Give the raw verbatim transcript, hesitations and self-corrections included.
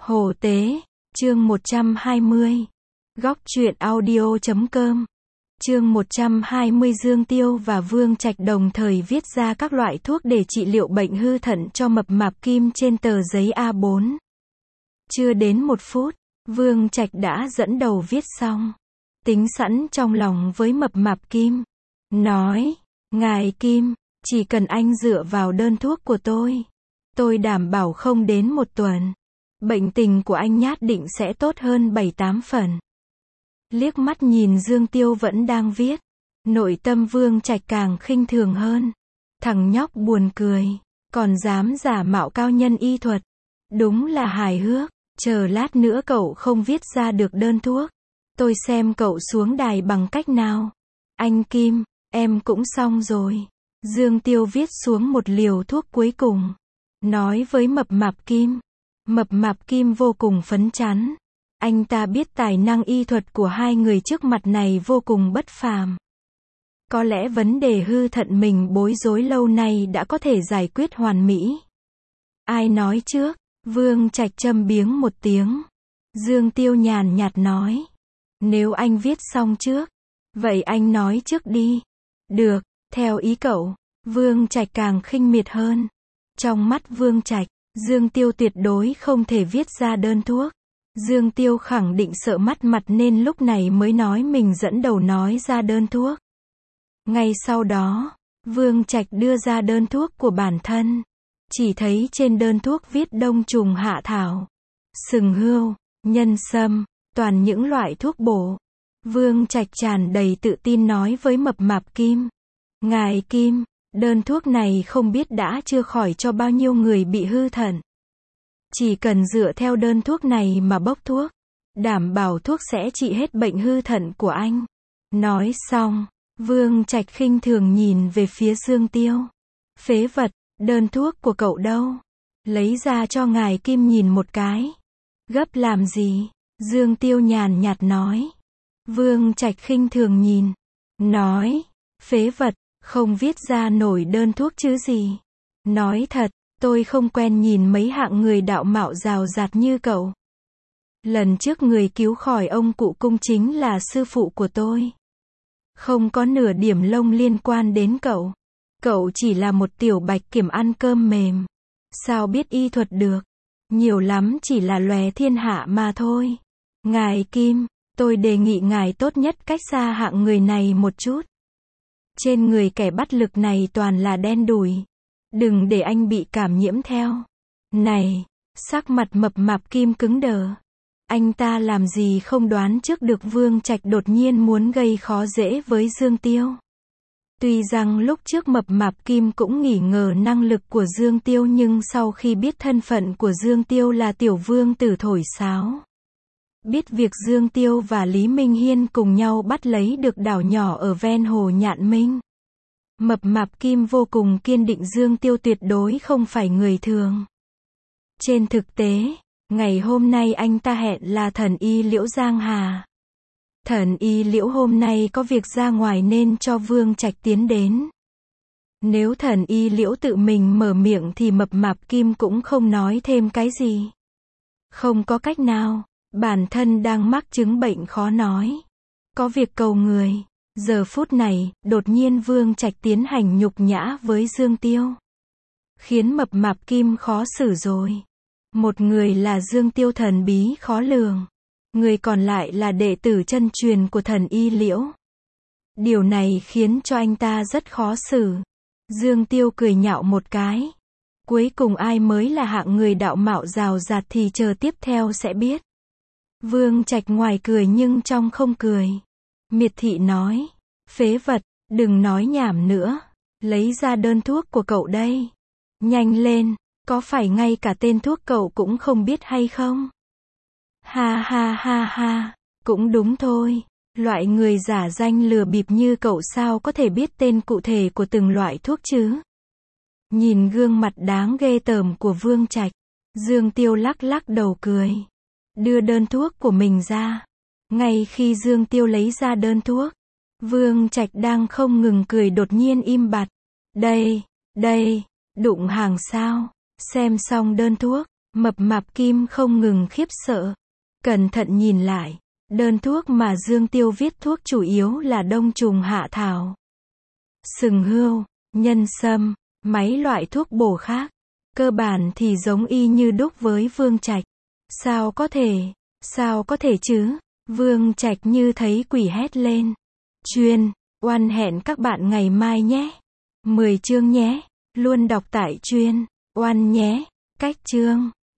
Hồ Tế, chương một trăm hai mươi. Góc truyện audio chấm com. Chương một trăm hai mươi. Dương Tiêu và Vương Trạch đồng thời viết ra các loại thuốc để trị liệu bệnh hư thận cho Mập Mạp Kim trên tờ giấy A bốn. Chưa đến một phút, Vương Trạch đã dẫn đầu viết xong. Tính sẵn trong lòng với Mập Mạp Kim. Nói, ngài Kim, chỉ cần anh dựa vào đơn thuốc của tôi, tôi đảm bảo không đến một tuần, bệnh tình của anh nhất định sẽ tốt hơn bảy tám phần. Liếc mắt nhìn Dương Tiêu vẫn đang viết, nội tâm Vương Trạch càng khinh thường hơn. Thằng nhóc buồn cười, còn dám giả mạo cao nhân y thuật. Đúng là hài hước, chờ lát nữa cậu không viết ra được đơn thuốc, tôi xem cậu xuống đài bằng cách nào. Anh Kim, em cũng xong rồi. Dương Tiêu viết xuống một liều thuốc cuối cùng, nói với Mập Mạp Kim. Mập Mạp Kim vô cùng phấn chấn. Anh ta biết tài năng y thuật của hai người trước mặt này vô cùng bất phàm. Có lẽ vấn đề hư thận mình bối rối lâu nay đã có thể giải quyết hoàn mỹ. Ai nói trước? Vương Trạch châm biếng một tiếng. Dương Tiêu nhàn nhạt nói, nếu anh viết xong trước, vậy anh nói trước đi. Được, theo ý cậu. Vương Trạch càng khinh miệt hơn. Trong mắt Vương Trạch, Dương Tiêu tuyệt đối không thể viết ra đơn thuốc. Dương Tiêu khẳng định sợ mất mặt nên lúc này mới nói mình dẫn đầu nói ra đơn thuốc. Ngay sau đó, Vương Trạch đưa ra đơn thuốc của bản thân. Chỉ thấy trên đơn thuốc viết đông trùng hạ thảo, sừng hươu, nhân sâm, toàn những loại thuốc bổ. Vương Trạch tràn đầy tự tin nói với Mập Mạp Kim. Ngài Kim, đơn thuốc này không biết đã chữa khỏi cho bao nhiêu người bị hư thận. Chỉ cần dựa theo đơn thuốc này mà bốc thuốc, đảm bảo thuốc sẽ trị hết bệnh hư thận của anh. Nói xong, Vương Trạch khinh thường nhìn về phía Dương Tiêu. Phế vật, đơn thuốc của cậu đâu? Lấy ra cho ngài Kim nhìn một cái. Gấp làm gì? Dương Tiêu nhàn nhạt nói. Vương Trạch khinh thường nhìn, nói, phế vật, không viết ra nổi đơn thuốc chứ gì. Nói thật, tôi không quen nhìn mấy hạng người đạo mạo rào rạt như cậu. Lần trước người cứu khỏi ông cụ cung chính là sư phụ của tôi. Không có nửa điểm lông liên quan đến cậu. Cậu chỉ là một tiểu bạch kiểm ăn cơm mềm. Sao biết y thuật được? Nhiều lắm chỉ là lóe thiên hạ mà thôi. Ngài Kim, tôi đề nghị ngài tốt nhất cách xa hạng người này một chút. Trên người kẻ bắt lực này toàn là đen đủi. Đừng để anh bị cảm nhiễm theo. Này, sắc mặt Mập Mạp Kim cứng đờ. Anh ta làm gì không đoán trước được Vương Trạch đột nhiên muốn gây khó dễ với Dương Tiêu. Tuy rằng lúc trước Mập Mạp Kim cũng nghi ngờ năng lực của Dương Tiêu, nhưng sau khi biết thân phận của Dương Tiêu là tiểu vương tử thổi sáo, biết việc Dương Tiêu và Lý Minh Hiên cùng nhau bắt lấy được đảo nhỏ ở ven hồ Nhạn Minh, Mập Mạp Kim vô cùng kiên định Dương Tiêu tuyệt đối không phải người thường. Trên thực tế, ngày hôm nay anh ta hẹn là thần y Liễu Giang Hà. Thần y Liễu hôm nay có việc ra ngoài nên cho Vương Trạch tiến đến. Nếu thần y Liễu tự mình mở miệng thì Mập Mạp Kim cũng không nói thêm cái gì. Không có cách nào, bản thân đang mắc chứng bệnh khó nói. Có việc cầu người. Giờ phút này, đột nhiên Vương Trạch tiến hành nhục nhã với Dương Tiêu, khiến Mập Mạp Kim khó xử rồi. Một người là Dương Tiêu thần bí khó lường, người còn lại là đệ tử chân truyền của thần y Liễu. Điều này khiến cho anh ta rất khó xử. Dương Tiêu cười nhạo một cái. Cuối cùng ai mới là hạng người đạo mạo rào rạt thì chờ tiếp theo sẽ biết. Vương Trạch ngoài cười nhưng trong không cười. Miệt thị nói, phế vật, đừng nói nhảm nữa. Lấy ra đơn thuốc của cậu đây. Nhanh lên, có phải ngay cả tên thuốc cậu cũng không biết hay không? Ha ha ha ha, cũng đúng thôi. Loại người giả danh lừa bịp như cậu sao có thể biết tên cụ thể của từng loại thuốc chứ? Nhìn gương mặt đáng ghê tởm của Vương Trạch, Dương Tiêu lắc lắc đầu cười. Đưa đơn thuốc của mình ra. Ngay khi Dương Tiêu lấy ra đơn thuốc, Vương Trạch đang không ngừng cười đột nhiên im bặt. Đây, đây, đụng hàng sao? Xem xong đơn thuốc, Mập mạp Kim không ngừng khiếp sợ. Cẩn thận nhìn lại, đơn thuốc mà Dương Tiêu viết thuốc chủ yếu là đông trùng hạ thảo, sừng hươu, nhân sâm, mấy loại thuốc bổ khác. Cơ bản thì giống y như đúc với Vương Trạch. Sao có thể, sao có thể chứ? Vương Trạch như thấy quỷ hét lên. Chuyên, oan hẹn các bạn ngày mai nhé. mười chương nhé. Luôn đọc tại chuyên, oan nhé. Cách chương.